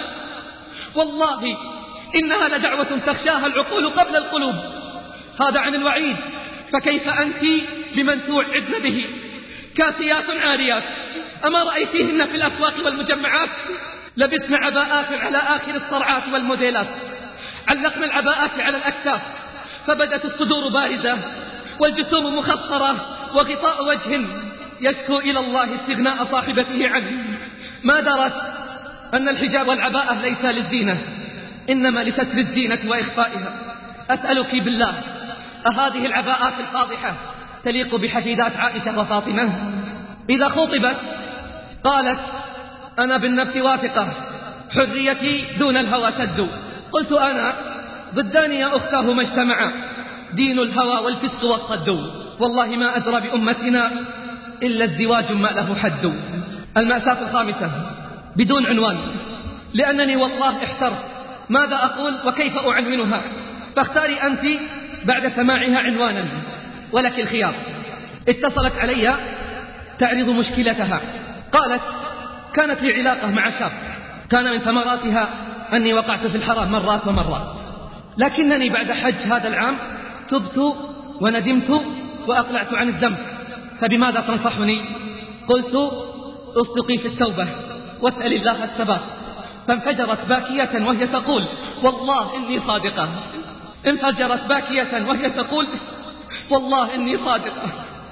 والله إنها لدعوة تخشاها العقول قبل القلوب. هذا عن الوعيد، فكيف أنت بمن توعدن به؟ كاسيات عاريات، أما رأيتيهن في الأسواق والمجمعات؟ لبسن عباءات على آخر الصرعات والموديلات، علقن العباءات على الأكتاف، فبدت الصدور بارزة والجسوم مخصرة، وغطاء وجه يشكو إلى الله استغناء صاحبته عنه. ما درت أن الحجاب والعباءة ليس للزينة، إنما لستر الزينة وإخفائها. أسألك بالله، أهذه العباءات الفاضحة تليق بحفيدات عائشة وفاطمة؟ إذا خطبت قالت: أنا بالنفس واثقة، حريتي دون الهوى سد. قلت أنا: ضدان يا أختاه ما اجتمعا، دين الهوى والفسق والصد. والله ما أدرى بأمتنا إلا الزواج ما له حد. المأساة الخامسة بدون عنوان، لأنني والله احترت ماذا أقول وكيف أعنونها، فاختاري أنت بعد سماعها عنوانا، ولك الخيار. اتصلت علي تعرض مشكلتها. قالت: كانت لي علاقة مع شاب، كان من ثمراتها أني وقعت في الحرام مرات ومرات، لكنني بعد حج هذا العام تبت وندمت وأقلعت عن الذنب، فبماذا تنصحني؟ قلت: اصدقي في التوبة واسأل الله الثبات. فانفجرت باكية وهي تقول: والله إني صادقة. انفجرت باكية وهي تقول: والله إني صادقة،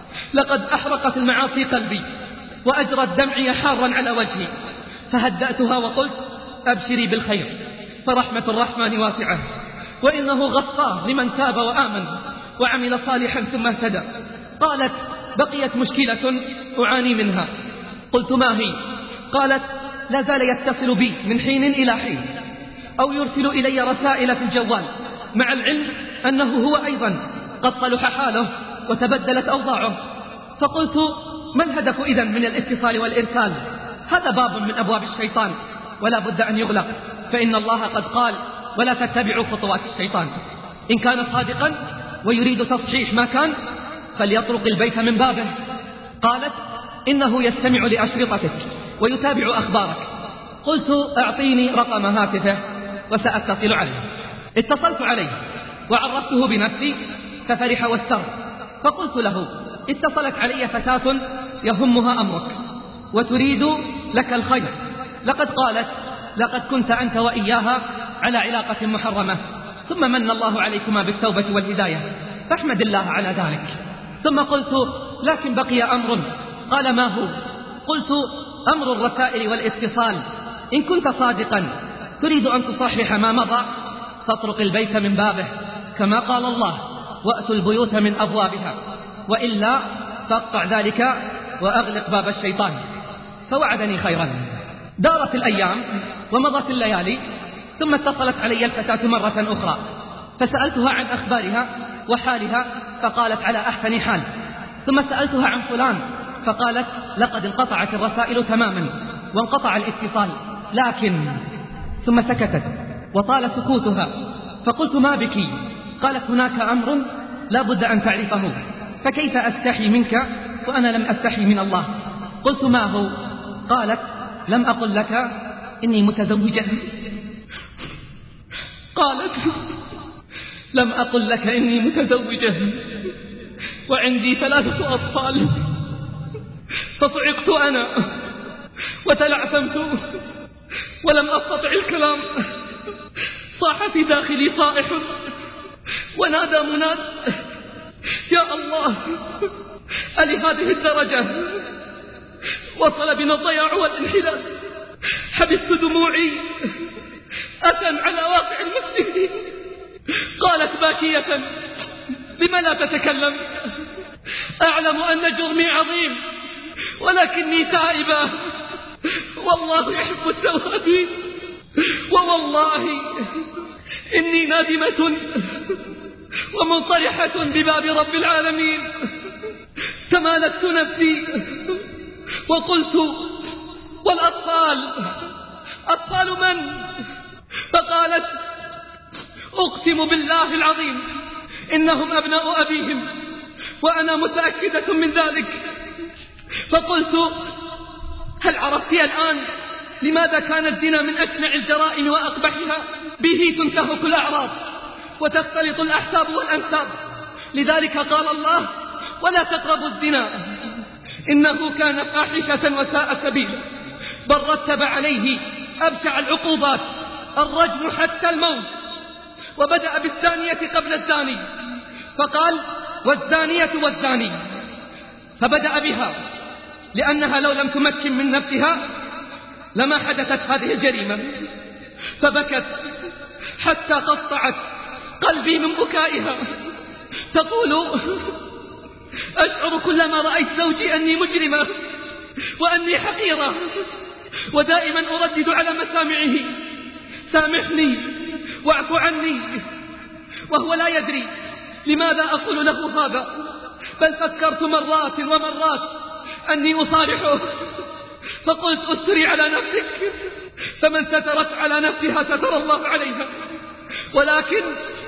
لقد أحرقت المعاصي قلبي وأجرت دمعي حارا على وجهي. فهدأتها وقلت: أبشري بالخير، فرحمة الرحمن واسعة، وإنه غفار لمن تاب وآمن وعمل صالحا ثم اهتدى. قالت: بقيت مشكلة أعاني منها. قلت: ما هي؟ قالت: لا زال يتصل بي من حين إلى حين، أو يرسل إلي رسائل في الجوال، مع العلم أنه هو أيضا قد صلح حاله وتبدلت أوضاعه. فقلت: ما الهدف إذن من الاتصال والإرسال؟ هذا باب من أبواب الشيطان ولا بد أن يغلق، فإن الله قد قال: ولا تتبعوا خطوات الشيطان. إن كان صادقا ويريد تصحيح ما كان فليطرق البيت من بابه. قالت: إنه يستمع لأشرطتك ويتابع أخبارك. قلت: أعطيني رقم هاتفه وسأتصل عليه. اتصلت عليه وعرفته بنفسي ففرح واستر، فقلت له: اتصلت علي فتاة يهمها أمرك وتريد لك الخير، لقد قالت: لقد كنت أنت وإياها على علاقة محرمة، ثم من الله عليكما بالتوبة والهداية، فاحمد الله على ذلك. ثم قلت: لكن بقي أمر. قال: ما هو؟ قلت: أمر الرسائل والاتصال. إن كنت صادقا تريد أن تصحح ما مضى فاطرق البيت من بابه، كما قال الله: وأتوا البيوت من أبوابها، وإلا فاقطع ذلك وأغلق باب الشيطان. فوعدني خيرا. دارت الأيام ومضت الليالي، ثم اتصلت علي الفتاة مرة أخرى، فسألتها عن أخبارها وحالها، فقالت على أحسن حال. ثم سألتها عن فلان فقالت لقد انقطعت الرسائل تماما وانقطع الاتصال، لكن ثم سكتت وطال سكوتها، فقلت ما بك؟ قالت هناك أمر لا بد أن تعرفه، فكيف أستحي منك وأنا لم أستحي من الله؟ قلت ما هو؟ قالت لم أقل لك إني متزوجة. قالت لم أقل لك إني متزوجة وعندي 3 أطفال، فصعقت أنا وتلعثمت ولم أستطع الكلام. صاح في داخلي صائح ونادى مناد يا الله، ألهذه الدرجة وصل بنا الضياع والانحلال؟ حبست دموعي أسا على واقع المسلمين. قالت باكية لم لا تتكلم؟ أعلم أن جرمي عظيم ولكني تائبة، والله يحب التوابين، ووالله إني نادمة ومنطرحة بباب رب العالمين. تمالكت نفسي وقلت والأطفال؟ أطفال من؟ فقالت أقسم بالله العظيم إنهم أبناء أبيهم وأنا متأكدة من ذلك. فقلت هل عرفت الآن لماذا كان الزنا من أشنع الجرائم وأقبحها؟ به تنتهك الأعراض وتختلط الأحساب والأنساب، لذلك قال الله ولا تقربوا الزنا إنه كان فاحشة وساء سبيلا، بل رتب عليه أبشع العقوبات الرجم حتى الموت، وبدأ بالثانية قبل الزاني فقال والزانية والزاني، فبدأ بها لأنها لو لم تمكن من نفسها لما حدثت هذه الجريمة، فبكت حتى قطعت قلبي من بكائها، تقول أشعر كلما رأيت زوجي أني مجرمة وأني حقيرة، ودائما أردد على مسامعه سامحني واعف عني، وهو لا يدري لماذا أقول له هذا، بل فكرت مرات ومرات أني أصالحه، فقلت استري على نفسك، فمن سترت على نفسها ستر الله عليها، ولكن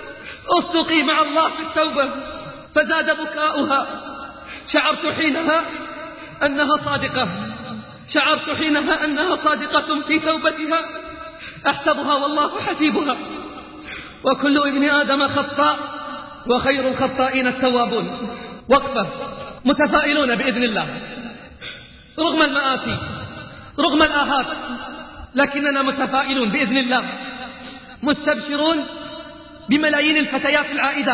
اصدقي مع الله في التوبة. فزاد بكاؤها، شعرت حينها أنها صادقة، شعرت حينها أنها صادقة في توبتها، أحسبها والله حسيبها، وكل ابن آدم خطاء وخير الخطائين التوابون. وقفة، متفائلون بإذن الله رغم المآسي رغم الآهات، لكننا متفائلون بإذن الله، مستبشرون بملايين الفتيات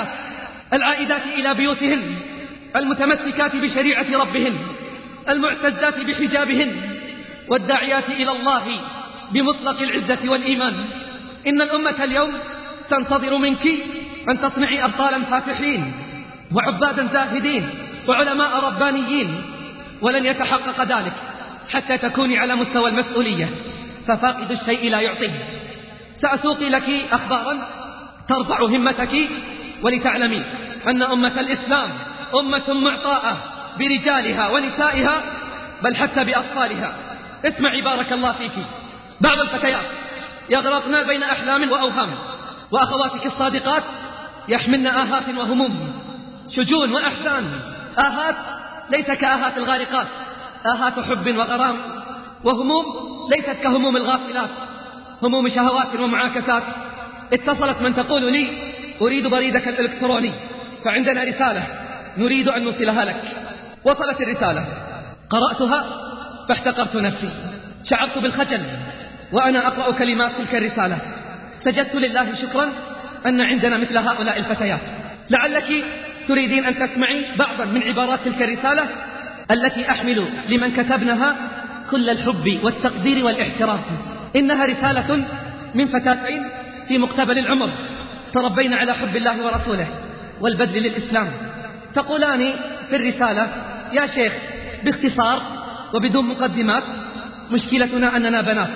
العائدات إلى بيوتهن، المتمسكات بشريعة ربهن، المعتزات بحجابهن، والداعيات إلى الله بمطلق العزة والإيمان. إن الأمة اليوم تنتظر منك أن تصنعي أبطالا فاتحين وعبادا زاهدين وعلماء ربانيين، ولن يتحقق ذلك حتى تكوني على مستوى المسؤولية، ففاقد الشيء لا يعطيه. سأسوقي لك أخبارا ترفع همتك ولتعلمي أن أمة الإسلام أمة معطاءة برجالها ونسائها، بل حتى بأطفالها. اسمعي بارك الله فيك، بعض الفتيات يغرقن بين أحلام وأوهام، وأخواتك الصادقات يحملن آهات وهموم، شجون وأحزان، آهات ليس كآهات الغارقات، آهات حب وغرام، وهموم ليست كهموم الغافلات، هموم شهوات ومعاكسات. اتصلت من تقول لي أريد بريدك الإلكتروني، فعندنا رسالة نريد أن نوصلها لك. وصلت الرسالة، قرأتها فاحتقرت نفسي، شعرت بالخجل وأنا أقرأ كلمات تلك الرسالة، سجدت لله شكرا أن عندنا مثل هؤلاء الفتيات. لعلك تريدين أن تسمعي بعضا من عبارات تلك الرسالة التي أحمل لمن كتبنها كل الحب والتقدير والاحترام. إنها رسالة من فتاتين في مقتبل العمر تربين على حب الله ورسوله والبذل للإسلام. تقولان في الرسالة: يا شيخ، باختصار وبدون مقدمات، مشكلتنا أننا بنات،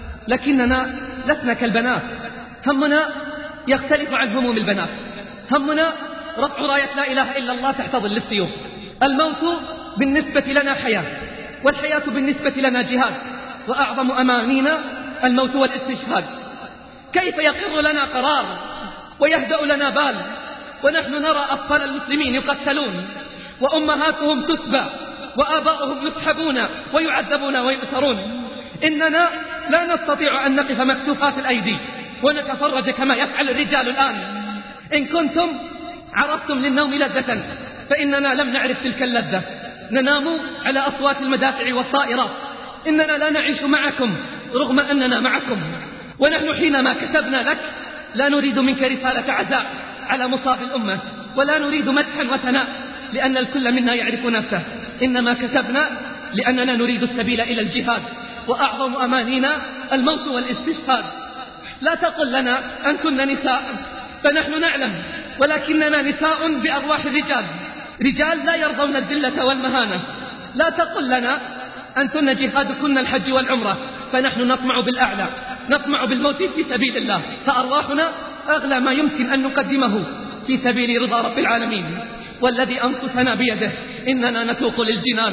لكننا لسنا كالبنات، همنا يختلف عن هموم البنات، همنا رفع راية لا إله إلا الله تحت ظل السيوف. الموت بالنسبة لنا حياة، والحياة بالنسبة لنا جهاد، وأعظم أمانينا الموت والاستشهاد. كيف يقر لنا قرار ويهدأ لنا بال ونحن نرى أطفال المسلمين يقتلون وأمهاتهم تسبى وآباؤهم يسحبون ويعذبون ويؤسرون؟ إننا لا نستطيع أن نقف مكتوفات الأيدي ونتفرج كما يفعل الرجال الآن. إن كنتم عرفتم للنوم لذة فإننا لم نعرف تلك اللذة، ننام على أصوات المدافع والطائرات. إننا لا نعيش معكم رغم أننا معكم. ونحن حينما كتبنا لك لا نريد منك رسالة عزاء على مصاب الأمة، ولا نريد مدحا وثناء لأن الكل منا يعرف نفسه، إنما كتبنا لأننا نريد السبيل إلى الجهاد، وأعظم أمانينا الموت والاستشهاد. لا تقل لنا أن كنا نساء، فنحن نعلم، ولكننا نساء بأرواح الرجال، رجال لا يرضون الذلة والمهانة. لا تقل لنا أنتن جهادكن الحج والعمرة، فنحن نطمع بالأعلى، نطمع بالموت في سبيل الله، فأرواحنا أغلى ما يمكن أن نقدمه في سبيل رضا رب العالمين. والذي أنفسنا بيده إننا نتوق للجنان،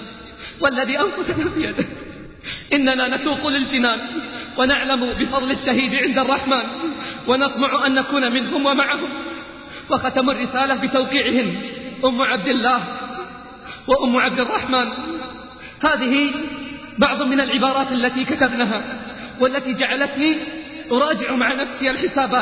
والذي أنفسنا بيده إننا نتوق للجنان، ونعلم بفضل الشهيد عند الرحمن، ونطمع أن نكون منهم ومعهم. وختم الرسالة بتوقيعهن أم عبد الله وأم عبد الرحمن. هذه بعض من العبارات التي كتبناها والتي جعلتني أراجع مع نفسي الحسابات،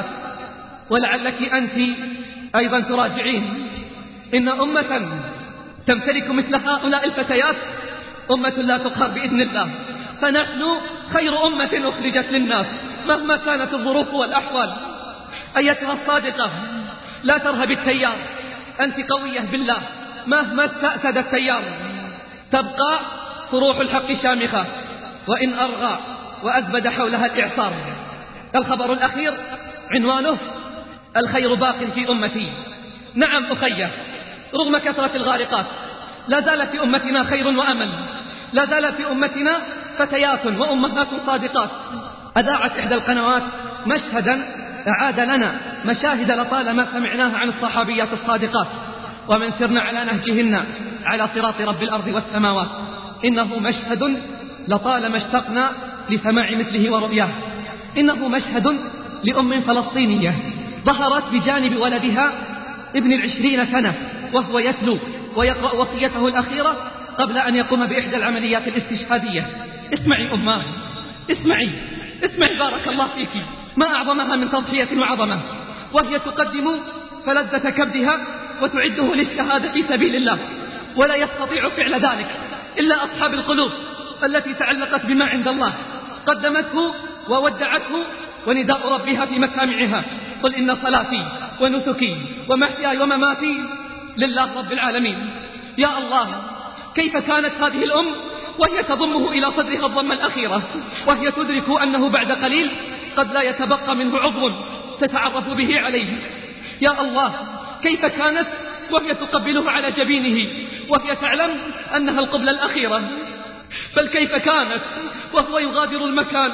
ولعلك أنت أيضا تراجعين. إن أمة تمتلك مثل هؤلاء الفتيات أمة لا تقهر بإذن الله، فنحن خير أمة أخرجت للناس مهما كانت الظروف والأحوال. أيتها الصادقة لا ترهب التيار، أنت قوية بالله مهما استأسد التيار، تبقى صروح الحق شامخة وإن أرغى وأزبد حولها الإعصار. الخبر الأخير عنوانه الخير باق في أمتي. نعم أخيه، رغم كثرة الغارقات لا زال في أمتنا خير وأمل، لا زال في أمتنا فتيات وأمهات صادقات. أذاعت إحدى القنوات مشهدا أعاد لنا مشاهد لطالما سمعناها عن الصحابيات الصادقات، ومن سرنا على نهجهن على صراط رب الأرض والسماوات. إنه مشهد لطالما اشتقنا لسماع مثله ورؤياه. إنه مشهد لأم فلسطينية ظهرت بجانب ولدها ابن 20 سنة وهو يتلو ويقرأ وصيته الأخيرة قبل أن يقوم بإحدى العمليات الاستشهادية. اسمعي أماه، اسمعي بارك الله فيك، ما أعظمها من تضحية وعظمة، وهي تقدم فلذة كبدها وتعده للشهادة في سبيل الله. ولا يستطيع فعل ذلك إلا أصحاب القلوب التي تعلقت بما عند الله، قدمته وودعته ونداء ربها في مسامعها: قل إن صلاتي ونسكي ومحياي ومماتي لله رب العالمين. يا الله، كيف كانت هذه الأم وهي تضمه إلى صدرها الضمة الأخيرة، وهي تدرك أنه بعد قليل قد لا يتبقى منه عضو تتعرف به عليه. يا الله، كيف كانت وهي تقبله على جبينه وهي تعلم أنها القبلة الأخيرة. بل كيف كانت وهو يغادر المكان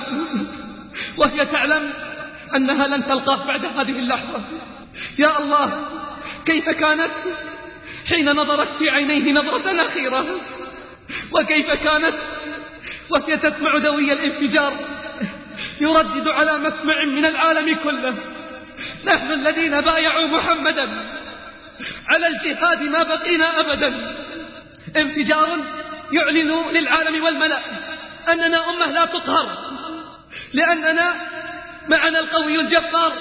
وهي تعلم أنها لن تلقاه بعد هذه اللحظة. يا الله، كيف كانت حين نظرت في عينيه نظرة أخيرة، وكيف كانت وهي تسمع دوي الانفجار يردد على مسمع من العالم كله: نحن الذين بايعوا محمدا على الجهاد ما بقينا أبدا. انفجار يعلن للعالم والملأ أننا أمة لا تقهر، لأننا معنا القوي الجبار.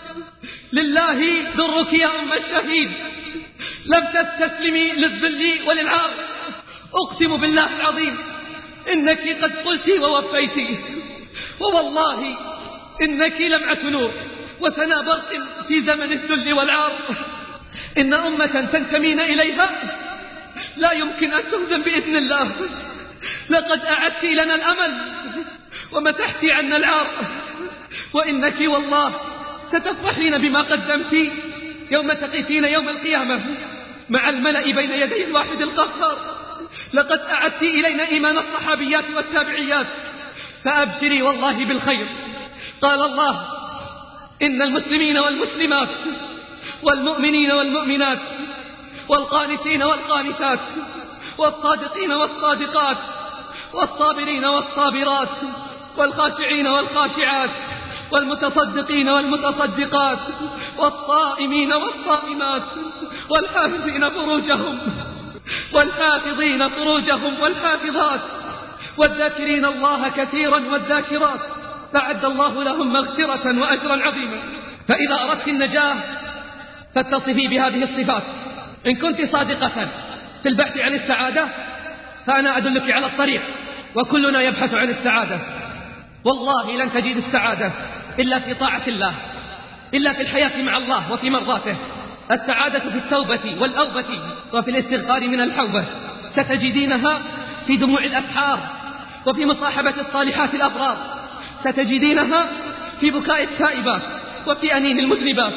لله درك يا أم الشهيد، لم تستسلمي للذل وللعار. أقسم بالله العظيم إنك قد قلت ووفيت، ووالله إنك لمعة نور وثنى برق في زمن الذل والعار. إن أمة تنتمين إليها لا يمكن أن تهزم بإذن الله. لقد أعدت لنا الأمل ومسحت عنا العار، وإنك والله ستفرحين بما قدمت يوم تقفين يوم القيامة مع الملأ بين يدي الواحد القهار. لقد أعدت إلينا إيمان الصحابيات والتابعيات، فأبشري والله بالخير. قال الله: إن المسلمين والمسلمات والمؤمنين والمؤمنات، والقانتين والقانتات، والصادقين والصادقات، والصابرين والصابرات، والخاشعين والخاشعات، والمتصدقين والمتصدقات، والصائمين والصائمات، والحافظين فروجهم والحافظات، والذاكرين الله كثيرا والذاكرات، فأعد الله لهم مغفرة وأجرا عظيما. فإذا أردت النجاة فاتصفي بهذه الصفات. إن كنت صادقة في البحث عن السعادة فأنا أدلك على الطريق، وكلنا يبحث عن السعادة. والله لن تجد السعادة إلا في طاعة الله، إلا في الحياة مع الله وفي مرضاته. السعادة في التوبة والأوبة وفي الاستغفار من الحوبة، ستجدينها في دموع الأسحار وفي مصاحبة الصالحات الأبرار، ستجدينها في بكاء التائبات وفي أنين المذنبات،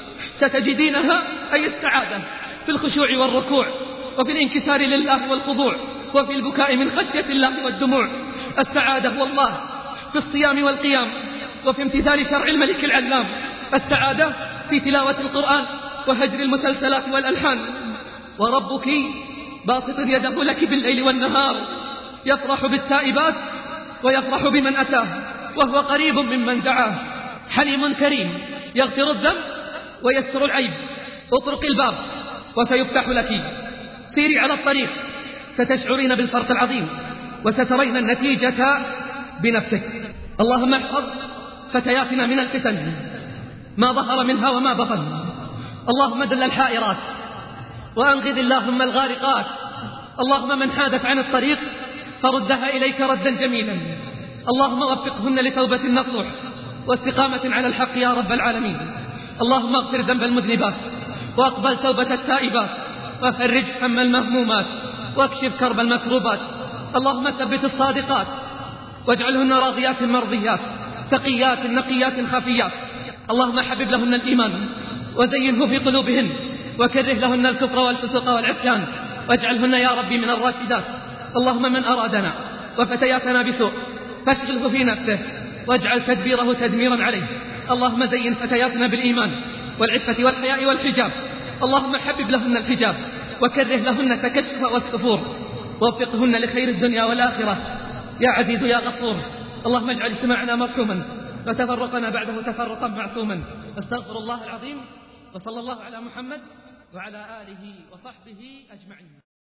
ستجدينها أي السعادة في الخشوع والركوع وفي الانكسار لله والخضوع وفي البكاء من خشية الله والدموع. السعادة والله في الصيام والقيام وفي امتثال شرع الملك العلام. السعادة في تلاوة القرآن وهجر المسلسلات والألحان. وربك باسط يده لك بالليل والنهار، يفرح بالتائبات ويفرح بمن أتاه، وهو قريب ممن دعاه. حليم كريم يغفر الذنب ويستر العيب. اطرق الباب وسيفتح لك، سيري على الطريق ستشعرين بالفرق العظيم وسترين النتيجة بنفسك. اللهم احفظ فتياتنا من الفتن ما ظهر منها وما بطن. اللهم دل الحائرات وأنقذ اللهم الغارقات. اللهم من حادت عن الطريق فردها إليك ردا جميلا. اللهم وفقهن لتوبة نصوح واستقامة على الحق يا رب العالمين. اللهم اغفر ذنب المذنبات واقبل توبة التائبات وفرج هم المهمومات واكشف كرب المكروبات. اللهم ثبت الصادقات واجعلهن راضيات مرضيات تقيات نقيات خفيات. اللهم حبب لهن الإيمان وزينه في قلوبهن وكره لهن الكفر والفسوق والعصيان واجعلهن يا ربي من الراشدات. اللهم من أرادنا وفتياتنا بسوء فاشغله في نفسه واجعل تدبيره تدميرا عليه. اللهم زين فتياتنا بالإيمان والعفة والحياء والحجاب. اللهم حبب لهن الحجاب وكره لهن التكشف والسفور ووفقهن لخير الدنيا والآخرة يا عزيز يا غفور. اللهم اجعل اجتماعنا مرحوما وتفرقنا بعده تفرقا معصوما. استغفر الله العظيم، وصلى الله على محمد وعلى آله وصحبه أجمعين.